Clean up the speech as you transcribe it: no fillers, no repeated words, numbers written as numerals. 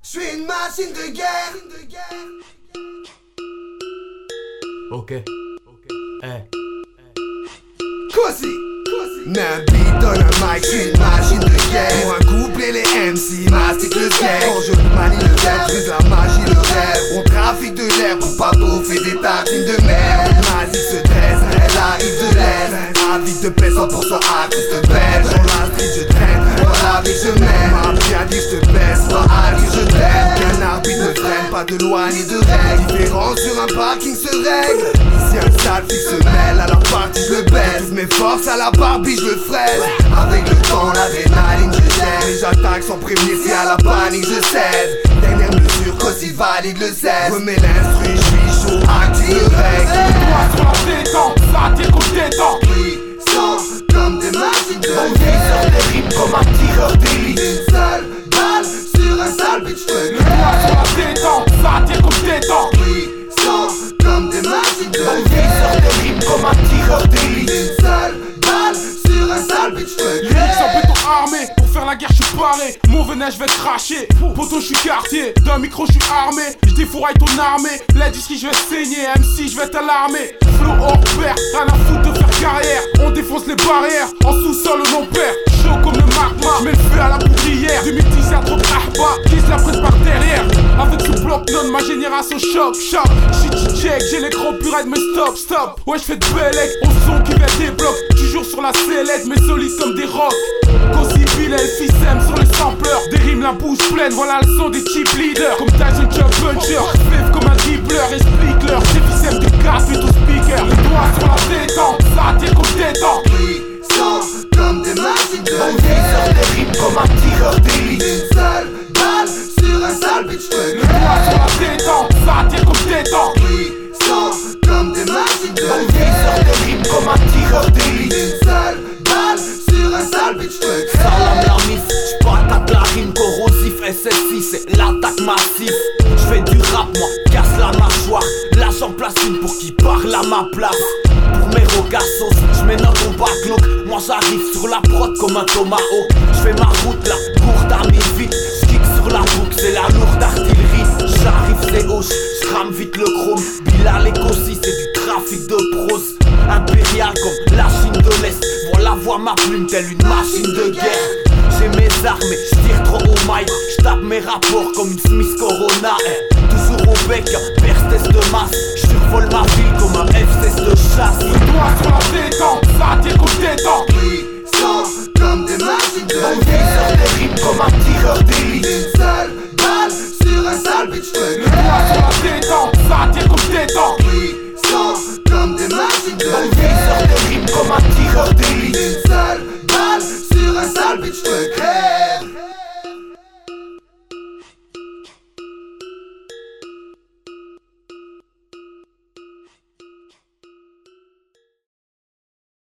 Je suis une machine de guerre. Ok. Cosy. Mets un beat, donne un mic, je suis une machine de guerre. Pour un couplet, les MC mastiquent le skate. Quand je manie le verbe, brise la magie, le rêve. On trafique de l'air pour pas bouffer des tartines de merde. Magie se dresse, elle arrive de l'Est. Avide de paix, 100% artiste belge. Dans la street je traîne, dans la vie je mène. M'a bien dit je te baisse, pas à dire je t'aime. Qu'un arbitre ne freine, pas de loi ni de règles. Différence sur un parking se règle. Ici un sale fille se mêle, à leur partie je le baisse. Toutes mes forces à la Barbie je le fraise. Avec le temps l'adrénaline je gère. Et j'attaque sans prévenir si à la panique je cède. Dernière mesure qu'aussi valide le 16. Remets l'instru, je suis chaud, active le règle. Toi sur la détente, ça tire comme détente. Puissant comme des machines de On viseur des rimes comme un tireur d'élite. Une seule balle sur un sale bitch de Toi sur la détente, ça tire comme détente. Puissant comme des machines de On viseur des rimes comme un tireur d'élite. Une seule balle sur un sale bitch de Lyrics en béton armé, pour faire la guerre je suis paré. Mon venin je vais te cracher, poto je suis quartier. D'un micro je suis armé, je défouraille ton armée. L'industrie je vais saigner, MC je vais t'alarmer. Flow hors pair, rien à foutre de faire carrière. On défonce les barrières, en sous-sol on perd. Chaud comme le magma, j'mets le feu à la poudrière. 2010 y'a trop de ahba, qui se la presse par derrière. Avec ce bloc non, ma génération choc. Shit check, j'ai l'écran purée de me stop. Ouais j'fais de bellec, au son qui fait des blocs. Toujours sur la sellette, mais solide comme des rocs. Cosy Bilal, FISM sur les sampleurs. Des rimes la bouche pleine, voilà le son des cheap leaders. Comme Tyson Chuck Puncher, vive comme un dribbler. Explique-leur, c'est FISM du casse, puis tout speaker. Les doigts sur la détente, ça tire comme détente. Puissant comme des machines de On viseur des rimes comme un tireur d'élite. Une seule balle sur un sale bitch de Les doigts sur la détente, ça tire comme détente. Puissant comme des machines de On viseur des rimes comme un tireur d'élite. Une seule balle sur un sale bitch de Salam la mif, j'p'attaque la rime corrosif. SSI c'est l'attaque massive. J'fais du rap moi, casse la mâchoire. Là j'en place une pour qui parle à ma place. Pour mes rogassos, j'mets dans ton backlog. Moi j'arrive sur la prod comme un tomahawk. J'fais ma route là, courte à mi-vite. J'kick sur la boucle, c'est la lourde artillerie. J'arrive c'est hoche, j'rame vite le chrome. Bilal et Cosy c'est du trafic de prose. Impérial comme la Chine de l'Est. Voilà voir ma plume telle une machine de guerre. J'ai mes armes et j'tire trop au mic. J'tape mes rapports comme une Smith Corona. Toujours au bec, perce de masse. J'survole ma ville comme un F-16 de chasse. Toi sur la détente, ça tire comme détente. Puissant comme des machines de On viseur des rimes comme un tireur d'élite. Une seule balle sur un sale bitch de Toi sur la détente, ça tire comme détente. Puissant comme des machines de On viseur des rimes comme un tireur d'élite. Une seule balle sur un sale bitch de